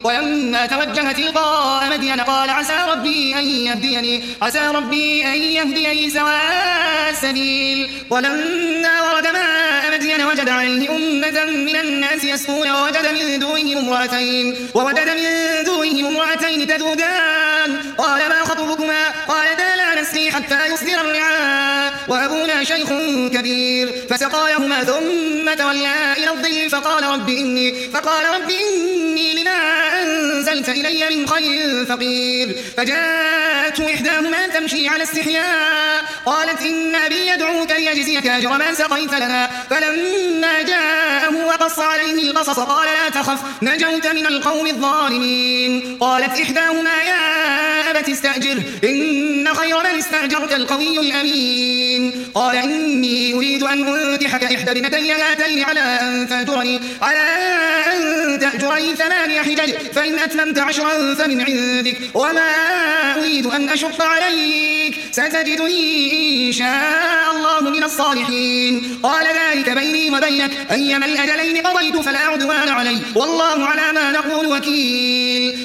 ولما توجه تلقاء مدين قال عسى ربي أن يهديني سواء السبيل. ولما ورد ماء مدين وجد عليه أمة من الناس يسقون ووجد من دونهم امرأتين تذودان قال ما خطبكما قالتا لا نسقي حتى يصدر الرعاء وأبونا شيخ كبير فسقايهما ثم تولى إلى الظل فقال رب إني لما أنزلت إلي من خير فقير. فجاءته إحداهما تمشي على استحياء قالت إن أبي يدعوك ليجزيك أجر ما سقيت لنا. فلما جاءه وقص عليه القصص قال لا تخف نجوت من القوم الظالمين. قالت إحداهما يا أبت استأجره إن خير من استأجرت القوي الأمين. قال إني أريد أن أنكحك إحدى ابنتي هاتين على أن تأجرني 8 حجج فإن أتممت 10 فمن عندك وما أريد أن أشق عليك ستجدني إن شاء الله من الصالحين. قال ذلك بيني وبينك أيما الأجلين قضيت فلا عدوان علي والله على ما نقول وكيل.